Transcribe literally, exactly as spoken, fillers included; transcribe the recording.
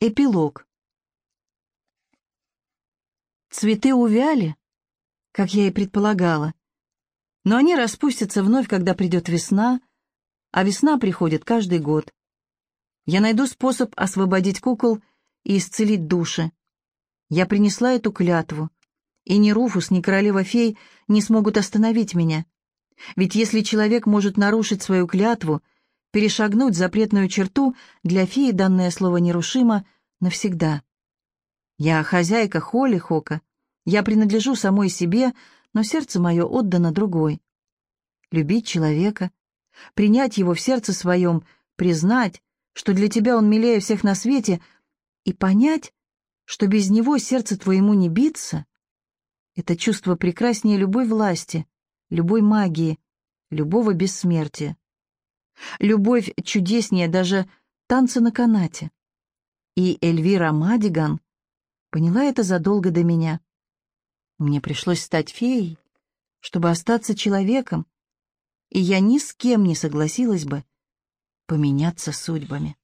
Эпилог. Цветы увяли, как я и предполагала, но они распустятся вновь, когда придет весна, а весна приходит каждый год. Я найду способ освободить кукол и исцелить души. Я принесла эту клятву, и ни Руфус, ни королева-фей не смогут остановить меня. Ведь если человек может нарушить свою клятву, перешагнуть запретную черту, для феи данное слово нерушимо навсегда. Я хозяйка Холлихока, я принадлежу самой себе, но сердце мое отдано другой. Любить человека, принять его в сердце своем, признать, что для тебя он милее всех на свете, и понять, что без него сердце твоему не биться, это чувство прекраснее любой власти, любой магии, любого бессмертия. Любовь чудеснее даже танца на канате. И Эльвира Мадиган поняла это задолго до меня. Мне пришлось стать феей, чтобы остаться человеком, и я ни с кем не согласилась бы поменяться судьбами.